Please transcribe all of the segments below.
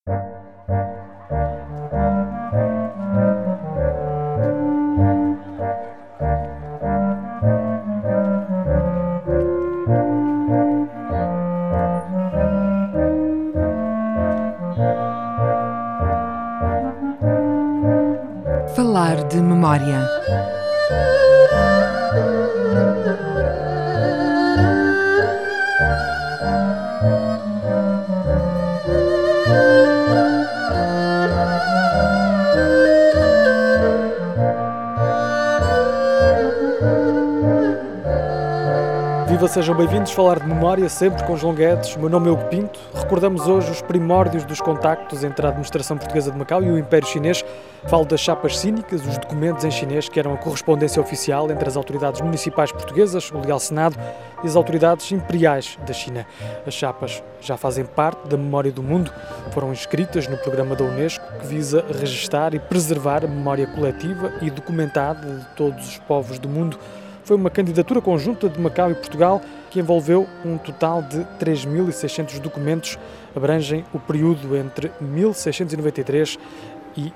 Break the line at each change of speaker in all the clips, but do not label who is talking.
Falar de memória.
Viva, sejam bem-vindos a Falar de Memória, sempre com João Guedes. O meu nome é Hugo Pinto. Recordamos hoje os primórdios dos contactos entre a administração portuguesa de Macau e o Império Chinês. Falo das chapas cínicas, os documentos em chinês que eram a correspondência oficial entre as autoridades municipais portuguesas, o Leal Senado e as autoridades imperiais da China. As chapas já fazem parte da memória do mundo, foram inscritas no programa da Unesco que visa registar e preservar a memória coletiva e documentada de todos os povos do mundo. Foi uma candidatura conjunta de Macau e Portugal que envolveu um total de 3.600 documentos, abrangem o período entre 1693 e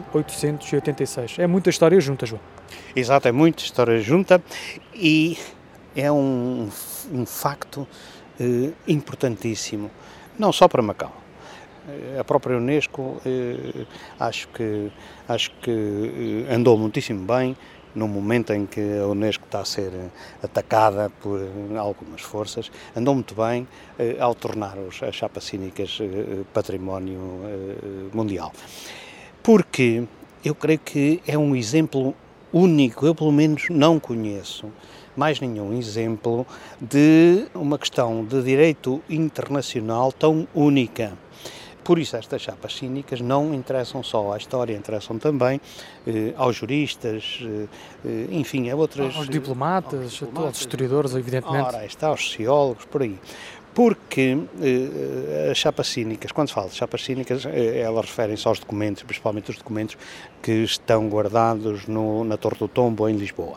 1886. É muita história junta, João.
Exato, é muita história junta e é um facto importantíssimo, não só para Macau. A própria Unesco acho que andou muitíssimo bem no momento em que a Unesco está a ser atacada por algumas forças, andou muito bem ao tornar as chapas cínicas património mundial. Porque eu creio que é um exemplo único, eu pelo menos não conheço mais nenhum exemplo de uma questão de direito internacional tão única. Por isso estas chapas cínicas não interessam só à história, interessam também aos juristas, enfim, a outras...
Aos diplomatas, aos historiadores, evidentemente.
Ora, está, aos sociólogos, por aí. Porque as chapas cínicas, quando se fala de chapas cínicas, elas referem-se aos documentos, principalmente os documentos que estão guardados na Torre do Tombo, em Lisboa.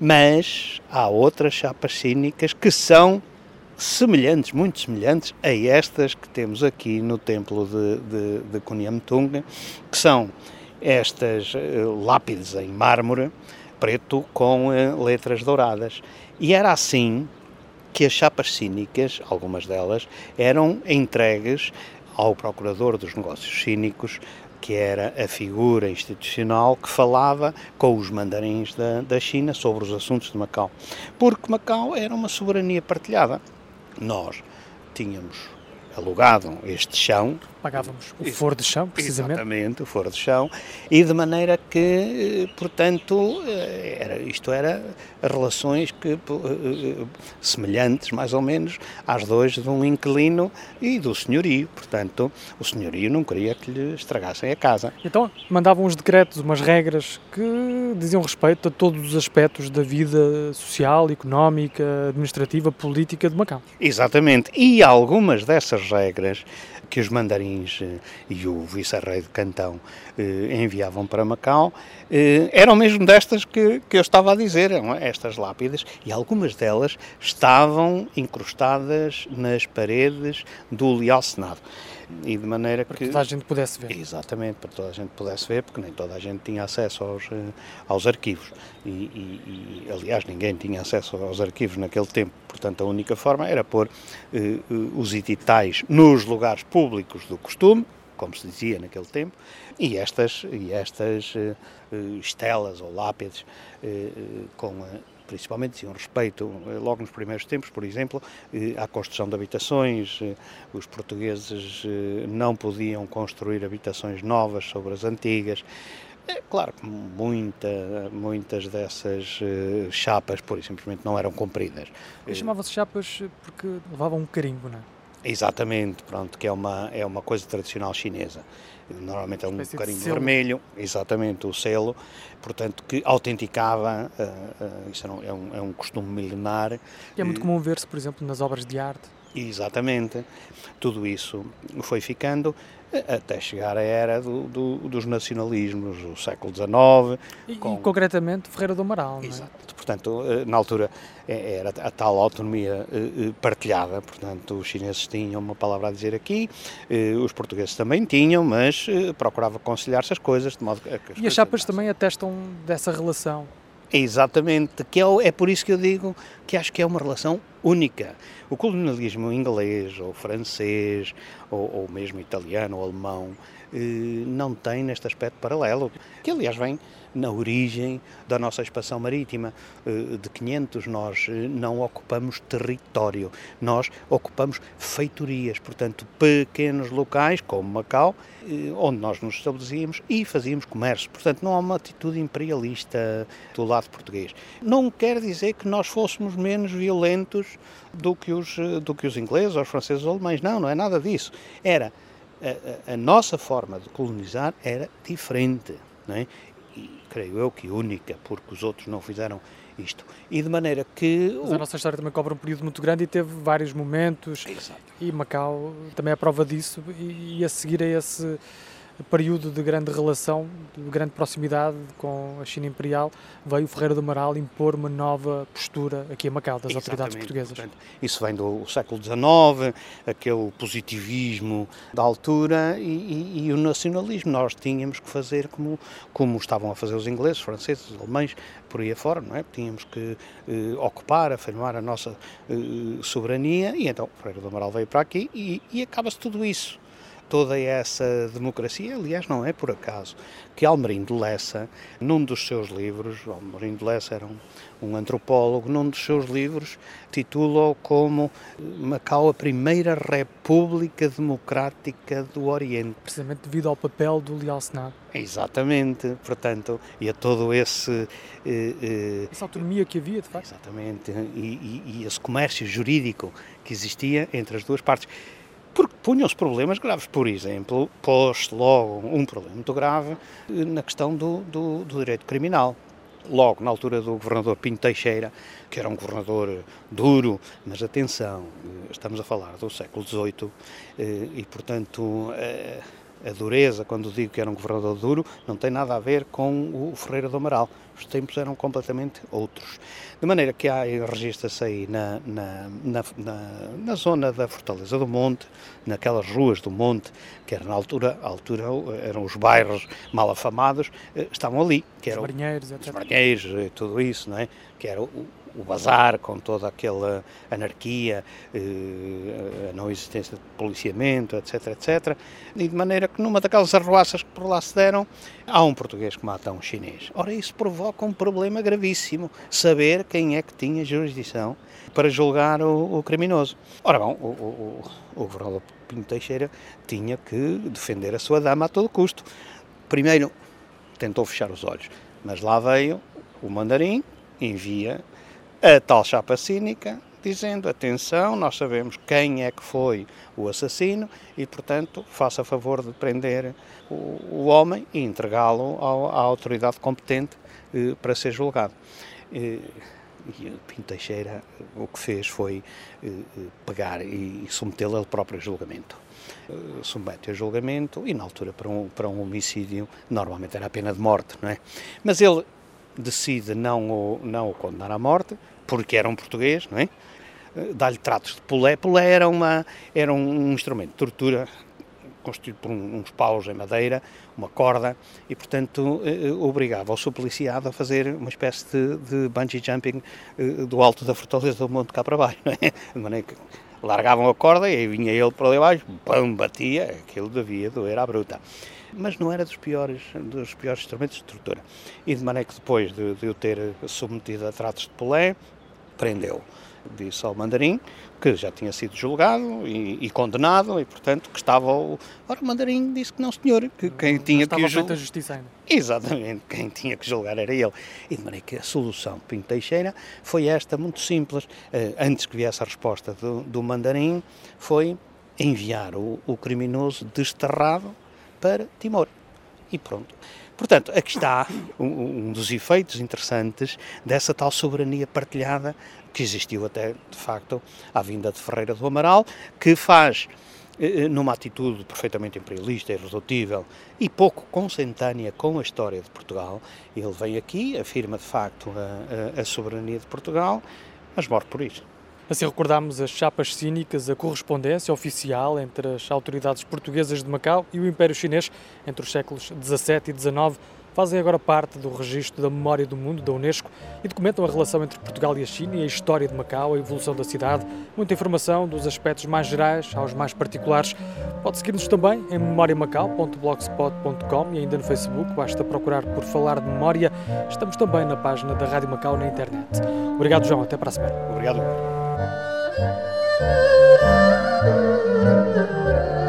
Mas há outras chapas cínicas que são semelhantes, muito semelhantes a estas que temos aqui no templo de Kunyametung, que são estas lápides em mármore preto com letras douradas. E era assim que as chapas cínicas, algumas delas, eram entregues ao procurador dos negócios cínicos, que era a figura institucional que falava com os mandarins da China sobre os assuntos de Macau. Porque Macau era uma soberania partilhada. Nós tínhamos alugado este chão.
Pagávamos o foro de chão, precisamente.
Exatamente, o foro de chão, e de maneira que, portanto, isto era relações semelhantes, mais ou menos, às duas de um inquilino e do senhorio. Portanto, o senhorio não queria que lhe estragassem a casa.
Então, mandavam uns decretos, umas regras que diziam respeito a todos os aspectos da vida social, económica, administrativa, política de Macau.
Exatamente, e algumas dessas regras que os mandarins e o vice-rei de Cantão enviavam para Macau, eram mesmo destas que eu estava a dizer, estas lápides, e algumas delas estavam incrustadas nas paredes do Leal Senado. E de maneira
para que toda a gente pudesse ver.
Exatamente, para toda a gente pudesse ver, porque nem toda a gente tinha acesso aos arquivos. E, aliás, ninguém tinha acesso aos arquivos naquele tempo. Portanto, a única forma era pôr os editais nos lugares públicos do costume, como se dizia naquele tempo, e estas estelas ou lápides principalmente diziam respeito, logo nos primeiros tempos, por exemplo, à construção de habitações. Os portugueses não podiam construir habitações novas sobre as antigas. Claro que muitas dessas chapas, pura e simplesmente, não eram cumpridas.
Chamavam-se chapas porque levavam um carimbo, não é?
Exatamente, pronto, que é uma coisa tradicional chinesa. Normalmente é um carimbo vermelho, exatamente, o selo, portanto, que autenticava, isso é um costume milenar.
E é muito comum ver-se, por exemplo, nas obras de arte.
Exatamente. Tudo isso foi ficando até chegar à era dos nacionalismos, o século XIX.
E concretamente Ferreira do Amaral, não é?
Exato. Portanto, na altura era a tal autonomia partilhada, portanto, os chineses tinham uma palavra a dizer aqui, os portugueses também tinham, mas procurava conciliar-se as coisas, de modo que
E as chapas também atestam dessa relação.
Exatamente, é por isso que eu digo que acho que é uma relação única. O colonialismo inglês, ou francês, ou mesmo italiano, ou alemão, não tem neste aspecto paralelo, que aliás vem na origem da nossa expansão marítima. De 500 nós não ocupamos território, nós ocupamos feitorias, portanto pequenos locais, como Macau, onde nós nos estabelecíamos e fazíamos comércio. Portanto, não há uma atitude imperialista do lado português. Não quer dizer que nós fôssemos menos violentos do que os ingleses, ou os franceses ou os alemães. Não é nada disso. Era a nossa forma de colonizar era diferente, não é? E creio eu que única, porque os outros não fizeram isto. E de maneira que...
Mas a nossa história também cobre um período muito grande e teve vários momentos.
Exato.
E Macau também é a prova disso, e a seguir a esse período de grande relação, de grande proximidade com a China Imperial, veio Ferreira do Amaral impor uma nova postura aqui em Macau, das autoridades portuguesas.
Portanto, isso vem do século XIX, aquele positivismo da altura e o nacionalismo. Nós tínhamos que fazer como estavam a fazer os ingleses, os franceses, os alemães, por aí afora, não é? Tínhamos que ocupar, afirmar a nossa soberania, e então Ferreira do Amaral veio para aqui e acaba-se tudo isso. Toda essa democracia, aliás, não é por acaso que Almerindo de Lessa, num dos seus livros, Almerindo de Lessa era um antropólogo, num dos seus livros titula-o como Macau a primeira república democrática do Oriente.
Precisamente devido ao papel do Leal Senado.
Exatamente, portanto, e a todo esse...
essa autonomia que havia, de facto.
Exatamente, e esse comércio jurídico que existia entre as duas partes. Porque punham-se problemas graves. Por exemplo, pôs-se logo um problema muito grave na questão do direito criminal. Logo, na altura do governador Pinto Teixeira, que era um governador duro, mas atenção, estamos a falar do século XVIII, e portanto a dureza, quando digo que era um governador duro, não tem nada a ver com o Ferreira do Amaral. Os tempos eram completamente outros. De maneira que há registros aí na zona da Fortaleza do Monte, naquelas ruas do Monte, que era na altura eram os bairros mal afamados, estavam ali. Que eram os marinheiros, tudo isso, não é? Que era o bazar, com toda aquela anarquia, a não existência de policiamento, etc, etc. E de maneira que numa daquelas arruaças que por lá se deram, há um português que mata um chinês. Ora, isso provoca um problema gravíssimo, saber quem é que tinha jurisdição para julgar o criminoso. Ora bom, o governador Pinto Teixeira tinha que defender a sua dama a todo custo. Primeiro, tentou fechar os olhos, mas lá veio o mandarim, envia a tal chapa cínica, dizendo, atenção, nós sabemos quem é que foi o assassino e, portanto, faça favor de prender o homem e entregá-lo à autoridade competente para ser julgado. E o Pinto Teixeira o que fez foi pegar e submetê-lo ele próprio a julgamento. Submete a julgamento e, na altura, para um homicídio, normalmente era a pena de morte, não é? Mas ele decide não o condenar à morte, porque era um português, não é? Dá-lhe tratos de pulé. Pulé era um instrumento de tortura constituído por uns paus em madeira, uma corda, e, portanto, obrigava o supliciado a fazer uma espécie de bungee jumping do alto da Fortaleza do Monte cá para baixo, não é? De maneira que largavam a corda e aí vinha ele para ali abaixo, pam, batia, aquilo devia doer à bruta. Mas não era dos piores instrumentos de tortura. E de maneira que depois de o ter submetido a tratos de pulé, prendeu. Disse ao mandarim que já tinha sido julgado e condenado e, portanto, que estava... Ora, o mandarim disse que não, senhor, que quem tinha que julgar...
Estava feita a justiça ainda.
Exatamente, quem tinha que julgar era ele. E de maneira que a solução Pinto Teixeira foi esta, muito simples. Antes que viesse a resposta do mandarim, foi enviar o criminoso desterrado para Timor. E pronto. Portanto, aqui está um dos efeitos interessantes dessa tal soberania partilhada que existiu até, de facto, à vinda de Ferreira do Amaral, que faz, numa atitude perfeitamente imperialista, irredutível e pouco consentânea com a história de Portugal, ele vem aqui, afirma de facto a soberania de Portugal, mas morre por isso.
Assim recordámos as chapas cínicas, a correspondência oficial entre as autoridades portuguesas de Macau e o Império Chinês entre os séculos XVII e XIX, fazem agora parte do registro da memória do mundo da Unesco e documentam a relação entre Portugal e a China e a história de Macau, a evolução da cidade, muita informação dos aspectos mais gerais aos mais particulares. Pode seguir-nos também em memoriamacau.blogspot.com e ainda no Facebook, basta procurar por Falar de Memória. Estamos também na página da Rádio Macau na internet. Obrigado, João, até para a semana.
Obrigado.